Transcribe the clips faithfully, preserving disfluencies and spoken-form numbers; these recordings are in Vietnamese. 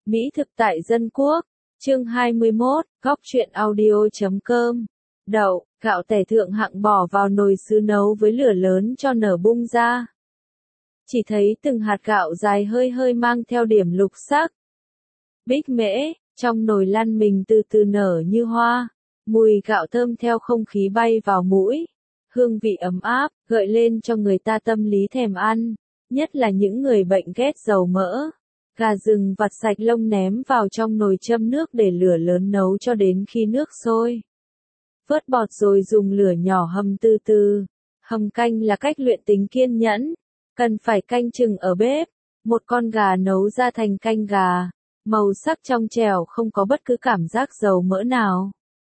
Mỹ thực tại Dân Quốc, chương hai mươi mốt, góc truyện audio chấm com. Đậu, gạo tẻ thượng hạng bỏ vào nồi sứ nấu với lửa lớn cho nở bung ra. Chỉ thấy từng hạt gạo dài hơi hơi mang theo điểm lục sắc. Bích mễ, trong nồi lăn mình từ từ nở như hoa, mùi gạo thơm theo không khí bay vào mũi. Hương vị ấm áp, gợi lên cho người ta tâm lý thèm ăn, nhất là những người bệnh ghét dầu mỡ. Gà rừng vặt sạch lông ném vào trong nồi châm nước để lửa lớn nấu cho đến khi nước sôi. Vớt bọt rồi dùng lửa nhỏ hầm từ từ. Hầm canh là cách luyện tính kiên nhẫn, cần phải canh chừng ở bếp. Một con gà nấu ra thành canh gà, màu sắc trong trẻo không có bất cứ cảm giác dầu mỡ nào.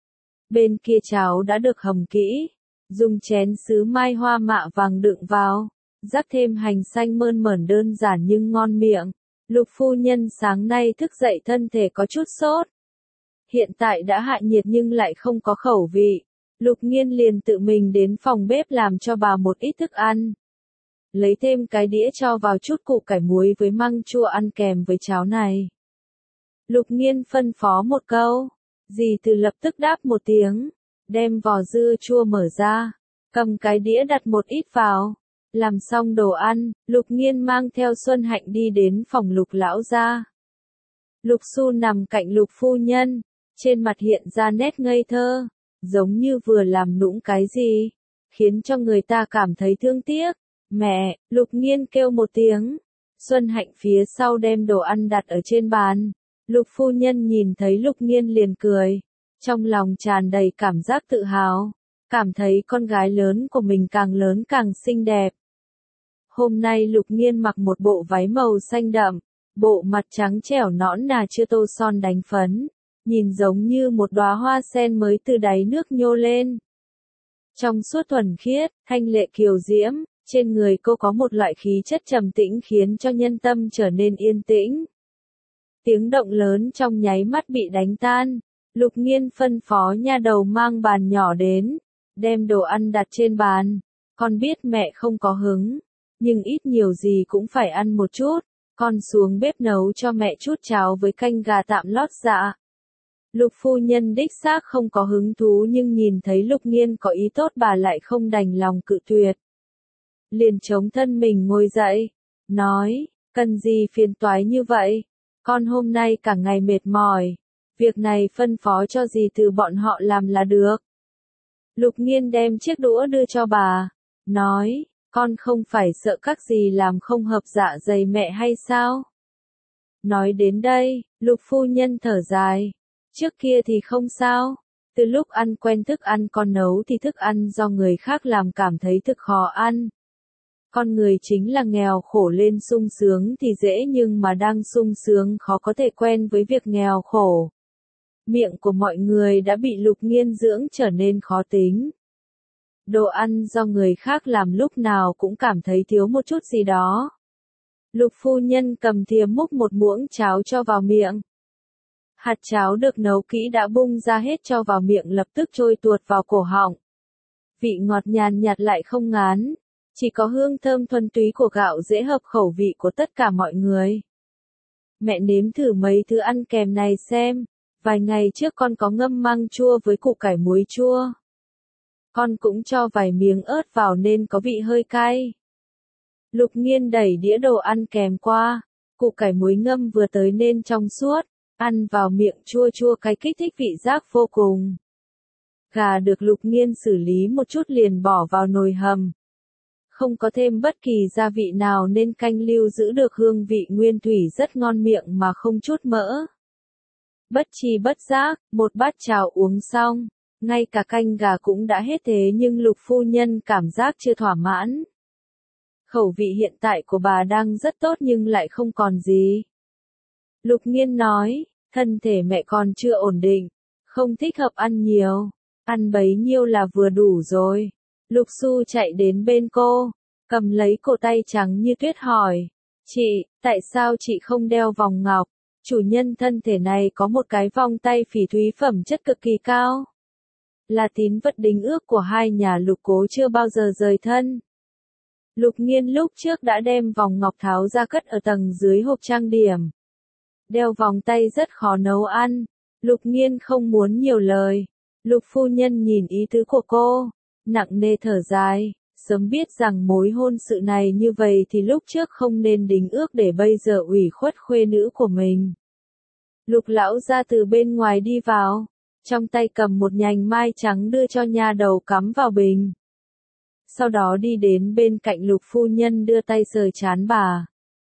Bên kia cháo đã được hầm kỹ, dùng chén sứ mai hoa mạ vàng đựng vào, rắc thêm hành xanh mơn mởn đơn giản nhưng ngon miệng. Lục phu nhân sáng nay thức dậy thân thể có chút sốt. Hiện tại đã hạ nhiệt nhưng lại không có khẩu vị. Lục Nghiên liền tự mình đến phòng bếp làm cho bà một ít thức ăn. Lấy thêm cái đĩa cho vào chút củ cải muối với măng chua ăn kèm với cháo này. Lục Nghiên phân phó một câu, dì Từ lập tức đáp một tiếng, đem vò dưa chua mở ra, cầm cái đĩa đặt một ít vào. Làm xong đồ ăn, Lục Nghiên mang theo Xuân Hạnh đi đến phòng Lục lão gia. Lục Xu nằm cạnh Lục phu nhân, trên mặt hiện ra nét ngây thơ, giống như vừa làm nũng cái gì, khiến cho người ta cảm thấy thương tiếc. Mẹ, Lục Nghiên kêu một tiếng. Xuân Hạnh phía sau đem đồ ăn đặt ở trên bàn. Lục phu nhân nhìn thấy Lục Nghiên liền cười, trong lòng tràn đầy cảm giác tự hào, cảm thấy con gái lớn của mình càng lớn càng xinh đẹp. Hôm nay Lục Nghiên mặc một bộ váy màu xanh đậm, bộ mặt trắng trẻo nõn nà chưa tô son đánh phấn, nhìn giống như một đóa hoa sen mới từ đáy nước nhô lên. Trong suốt thuần khiết, thanh lệ kiều diễm, trên người cô có một loại khí chất trầm tĩnh khiến cho nhân tâm trở nên yên tĩnh. Tiếng động lớn trong nháy mắt bị đánh tan, Lục Nghiên phân phó nha đầu mang bàn nhỏ đến, đem đồ ăn đặt trên bàn. Con biết mẹ không có hứng, nhưng ít nhiều gì cũng phải ăn một chút, con xuống bếp nấu cho mẹ chút cháo với canh gà tạm lót dạ. Lục phu nhân đích xác không có hứng thú nhưng nhìn thấy Lục Nghiên có ý tốt bà lại không đành lòng cự tuyệt. Liền chống thân mình ngồi dậy, nói, cần gì phiền toái như vậy, con hôm nay cả ngày mệt mỏi, việc này phân phó cho dì Từ bọn họ làm là được. Lục Nghiên đem chiếc đũa đưa cho bà, nói, con không phải sợ các dì làm không hợp dạ dày mẹ hay sao? Nói đến đây, Lục phu nhân thở dài, trước kia thì không sao, từ lúc ăn quen thức ăn con nấu thì thức ăn do người khác làm cảm thấy thực khó ăn. Con người chính là nghèo khổ lên sung sướng thì dễ nhưng mà đang sung sướng khó có thể quen với việc nghèo khổ. Miệng của mọi người đã bị Lục Nghiên dưỡng trở nên khó tính. Đồ ăn do người khác làm lúc nào cũng cảm thấy thiếu một chút gì đó. Lục phu nhân cầm thìa múc một muỗng cháo cho vào miệng. Hạt cháo được nấu kỹ đã bung ra hết cho vào miệng lập tức trôi tuột vào cổ họng. Vị ngọt nhàn nhạt lại không ngán, chỉ có hương thơm thuần túy của gạo dễ hợp khẩu vị của tất cả mọi người. Mẹ nếm thử mấy thứ ăn kèm này xem, vài ngày trước con có ngâm măng chua với củ cải muối chua. Con cũng cho vài miếng ớt vào nên có vị hơi cay. Lục Nghiên đẩy đĩa đồ ăn kèm qua, củ cải muối ngâm vừa tới nên trong suốt, ăn vào miệng chua chua cay kích thích vị giác vô cùng. Gà được Lục Nghiên xử lý một chút liền bỏ vào nồi hầm. Không có thêm bất kỳ gia vị nào nên canh lưu giữ được hương vị nguyên thủy rất ngon miệng mà không chút mỡ. Bất chi bất giác, một bát cháo uống xong. Ngay cả canh gà cũng đã hết thế nhưng Lục phu nhân cảm giác chưa thỏa mãn. Khẩu vị hiện tại của bà đang rất tốt nhưng lại không còn gì. Lục Nghiên nói, thân thể mẹ còn chưa ổn định, không thích hợp ăn nhiều, ăn bấy nhiêu là vừa đủ rồi. Lục Xu chạy đến bên cô, cầm lấy cổ tay trắng như tuyết hỏi, chị, tại sao chị không đeo vòng ngọc? Chủ nhân thân thể này có một cái vòng tay phỉ thúy phẩm chất cực kỳ cao. Là tín vật đính ước của hai nhà Lục Cố chưa bao giờ rời thân. Lục Nghiên lúc trước đã đem vòng ngọc tháo ra cất ở tầng dưới hộp trang điểm. Đeo vòng tay rất khó nấu ăn. Lục Nghiên không muốn nhiều lời. Lục phu nhân nhìn ý tứ của cô, nặng nề thở dài, sớm biết rằng mối hôn sự này như vậy thì lúc trước không nên đính ước để bây giờ ủy khuất khuê nữ của mình. Lục lão ra từ bên ngoài đi vào, trong tay cầm một nhành mai trắng đưa cho nha đầu cắm vào bình. Sau đó đi đến bên cạnh lục phu nhân đưa tay sờ trán bà.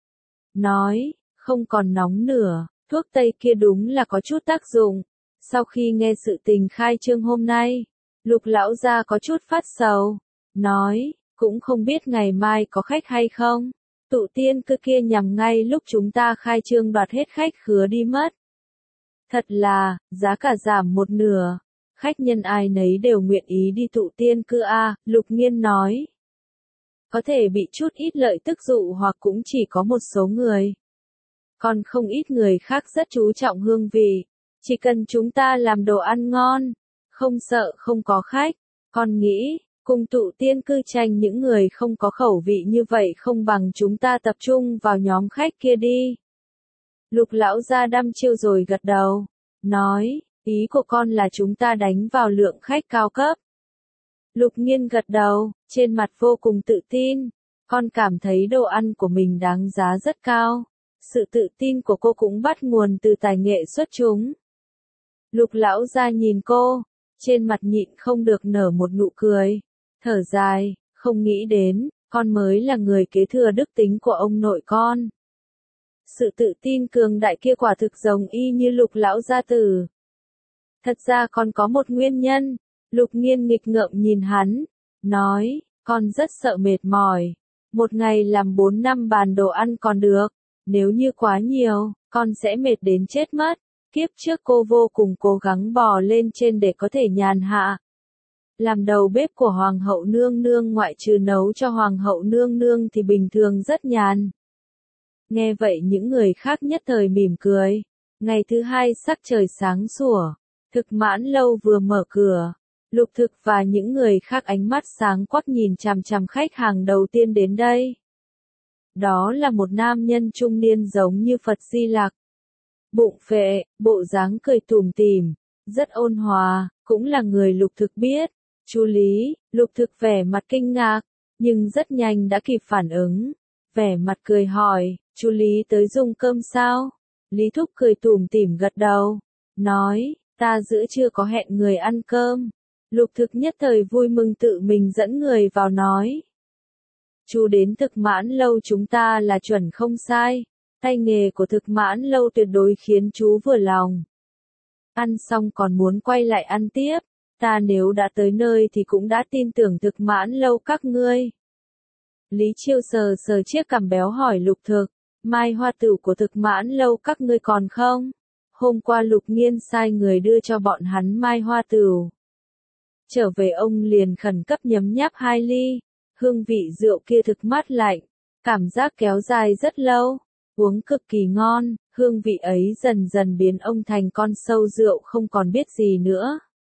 Nói, không còn nóng nữa, thuốc tây kia đúng là có chút tác dụng. Sau khi nghe sự tình khai trương hôm nay, lục lão gia có chút phát sầu, nói, cũng không biết ngày mai có khách hay không. Tụ tiên cư kia nhằm ngay lúc chúng ta khai trương đoạt hết khách khứa đi mất. Thật là, giá cả giảm một nửa, khách nhân ai nấy đều nguyện ý đi tụ tiên cư a, Lục Nghiên nói. Có thể bị chút ít lợi tức dụ hoặc cũng chỉ có một số người. Còn không ít người khác rất chú trọng hương vị. Chỉ cần chúng ta làm đồ ăn ngon, không sợ không có khách, con nghĩ, cùng tụ tiên cư tranh những người không có khẩu vị như vậy không bằng chúng ta tập trung vào nhóm khách kia đi. Lục lão gia đăm chiêu rồi gật đầu, nói, ý của con là chúng ta đánh vào lượng khách cao cấp. Lục Nghiên gật đầu, trên mặt vô cùng tự tin, con cảm thấy đồ ăn của mình đáng giá rất cao. Sự tự tin của cô cũng bắt nguồn từ tài nghệ xuất chúng. Lục lão gia nhìn cô, trên mặt nhịn không được nở một nụ cười, thở dài, không nghĩ đến, con mới là người kế thừa đức tính của ông nội con. Sự tự tin cường đại kia quả thực giống y như lục lão gia tử. Thật ra con có một nguyên nhân, Lục Nghiên nghịch ngợm nhìn hắn, nói, con rất sợ mệt mỏi, một ngày làm bốn năm bàn đồ ăn còn được, nếu như quá nhiều, con sẽ mệt đến chết mất. Kiếp trước cô vô cùng cố gắng bò lên trên để có thể nhàn hạ. Làm đầu bếp của Hoàng hậu nương nương ngoại trừ nấu cho Hoàng hậu nương nương thì bình thường rất nhàn. Nghe vậy những người khác nhất thời mỉm cười. Ngày thứ hai sắc trời sáng sủa, Thực Mãn Lâu vừa mở cửa. Lục Thực và những người khác ánh mắt sáng quắc nhìn chằm chằm khách hàng đầu tiên đến đây. Đó là một nam nhân trung niên giống như Phật Di Lặc. Bụng phệ, bộ dáng cười tủm tỉm, rất ôn hòa, cũng là người Lục Thực biết. Chú Lý, Lục Thực vẻ mặt kinh ngạc, nhưng rất nhanh đã kịp phản ứng. Vẻ mặt cười hỏi, chú Lý tới dùng cơm sao? Lý Thúc cười tủm tỉm gật đầu, nói, ta giữa trưa có hẹn người ăn cơm. Lục Thực nhất thời vui mừng tự mình dẫn người vào nói. Chú đến Thực Mãn Lâu chúng ta là chuẩn không sai. Tay nghề của Thực Mãn Lâu tuyệt đối khiến chú vừa lòng. Ăn xong còn muốn quay lại ăn tiếp. Ta nếu đã tới nơi thì cũng đã tin tưởng Thực Mãn Lâu các ngươi. Lý Chiêu sờ sờ chiếc cằm béo hỏi Lục Thực, mai hoa tửu của Thực Mãn Lâu các ngươi còn không? Hôm qua Lục Nghiên sai người đưa cho bọn hắn mai hoa tửu. Trở về ông liền khẩn cấp nhấm nháp hai ly. Hương vị rượu kia thực mát lạnh, cảm giác kéo dài rất lâu, uống cực kỳ ngon, hương vị ấy dần dần biến ông thành con sâu rượu không còn biết gì nữa.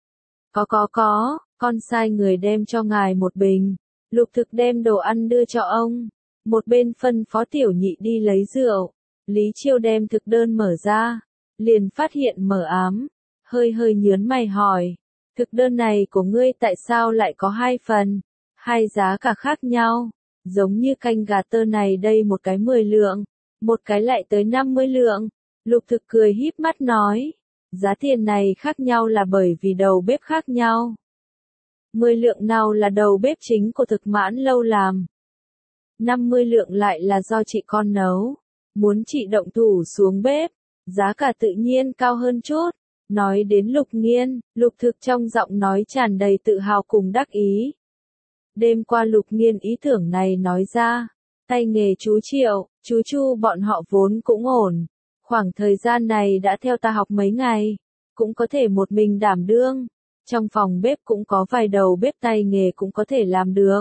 Có có có, con sai người đem cho ngài một bình. Lục Thực đem đồ ăn đưa cho ông, một bên phân phó Tiểu Nhị đi lấy rượu. Lý Chiêu đem thực đơn mở ra, liền phát hiện mờ ám, hơi hơi nhớn mày hỏi, thực đơn này của ngươi tại sao lại có hai phần, hai giá cả khác nhau, giống như canh gà tơ này đây một cái mười lượng, một cái lại tới năm mươi lượng. Lục Thực cười híp mắt nói, giá tiền này khác nhau là bởi vì đầu bếp khác nhau. mười lượng nào là đầu bếp chính của Thực Mãn Lâu làm. năm mươi lượng lại là do chị con nấu. Muốn chị động thủ xuống bếp, giá cả tự nhiên cao hơn chút. Nói đến Lục Nghiên, Lục Thực trong giọng nói tràn đầy tự hào cùng đắc ý. Đêm qua Lục Nghiên ý tưởng này nói ra, tay nghề chú Triệu, chú Chu bọn họ vốn cũng ổn. Khoảng thời gian này đã theo ta học mấy ngày, cũng có thể một mình đảm đương. Trong phòng bếp cũng có vài đầu bếp tay nghề cũng có thể làm được.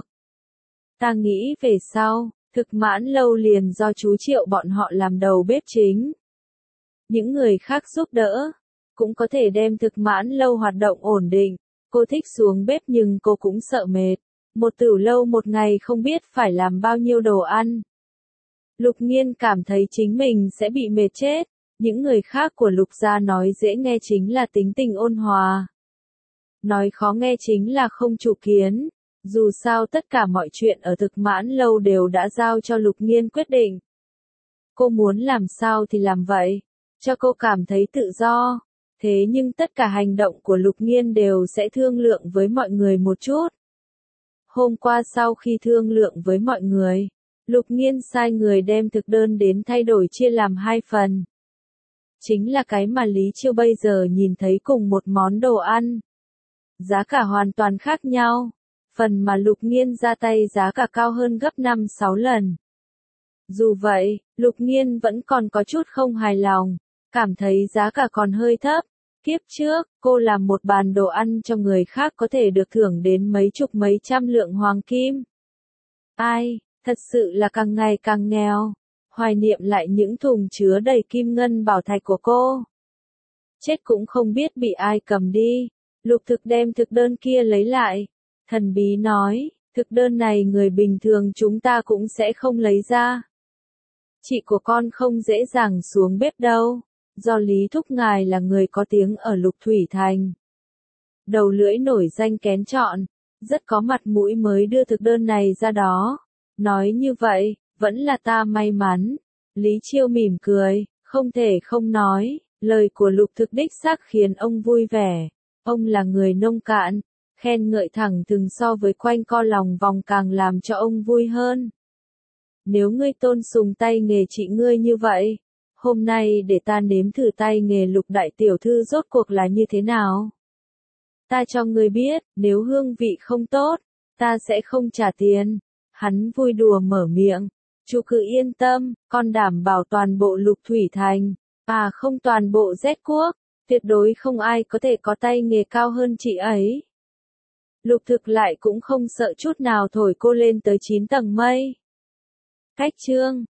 Ta nghĩ về sau, Thực Mãn Lâu liền do chú Triệu bọn họ làm đầu bếp chính. Những người khác giúp đỡ, cũng có thể đem Thực Mãn Lâu hoạt động ổn định. Cô thích xuống bếp nhưng cô cũng sợ mệt. Một tửu lâu một ngày không biết phải làm bao nhiêu đồ ăn. Lục Nghiên cảm thấy chính mình sẽ bị mệt chết. Những người khác của Lục gia nói dễ nghe chính là tính tình ôn hòa. Nói khó nghe chính là không chủ kiến. Dù sao tất cả mọi chuyện ở Thực Mãn Lâu đều đã giao cho Lục Nghiên quyết định. Cô muốn làm sao thì làm vậy, cho cô cảm thấy tự do. Thế nhưng tất cả hành động của Lục Nghiên đều sẽ thương lượng với mọi người một chút. Hôm qua sau khi thương lượng với mọi người, Lục Nghiên sai người đem thực đơn đến thay đổi chia làm hai phần. Chính là cái mà Lý Chiêu bây giờ nhìn thấy cùng một món đồ ăn. Giá cả hoàn toàn khác nhau. Phần mà Lục Nghiên ra tay giá cả cao hơn gấp năm sáu lần. Dù vậy, Lục Nghiên vẫn còn có chút không hài lòng, cảm thấy giá cả còn hơi thấp. Kiếp trước, cô làm một bàn đồ ăn cho người khác có thể được thưởng đến mấy chục mấy trăm lượng hoàng kim. Ai, thật sự là càng ngày càng nghèo. Hoài niệm lại những thùng chứa đầy kim ngân bảo thạch của cô. Chết cũng không biết bị ai cầm đi. Lục Thực đem thực đơn kia lấy lại. Thần bí nói, thực đơn này người bình thường chúng ta cũng sẽ không lấy ra. Chị của con không dễ dàng xuống bếp đâu. Do Lý Thúc ngài là người có tiếng ở Lục Thủy Thành. Đầu lưỡi nổi danh kén chọn, rất có mặt mũi mới đưa thực đơn này ra đó. Nói như vậy, vẫn là ta may mắn. Lý Chiêu mỉm cười, không thể không nói, lời của Lục Thực đích xác khiến ông vui vẻ. Ông là người nông cạn, khen ngợi thẳng thừng so với quanh co lòng vòng càng làm cho ông vui hơn. Nếu ngươi tôn sùng tay nghề chị ngươi như vậy, hôm nay để ta nếm thử tay nghề Lục đại tiểu thư rốt cuộc là như thế nào. Ta cho ngươi biết, nếu hương vị không tốt, ta sẽ không trả tiền. Hắn vui đùa mở miệng, chú cứ yên tâm, con đảm bảo toàn bộ Lục Thủy Thành, à không toàn bộ Z quốc, tuyệt đối không ai có thể có tay nghề cao hơn chị ấy. Lục Thực lại cũng không sợ chút nào thổi cô lên tới chín tầng mây. Cách chương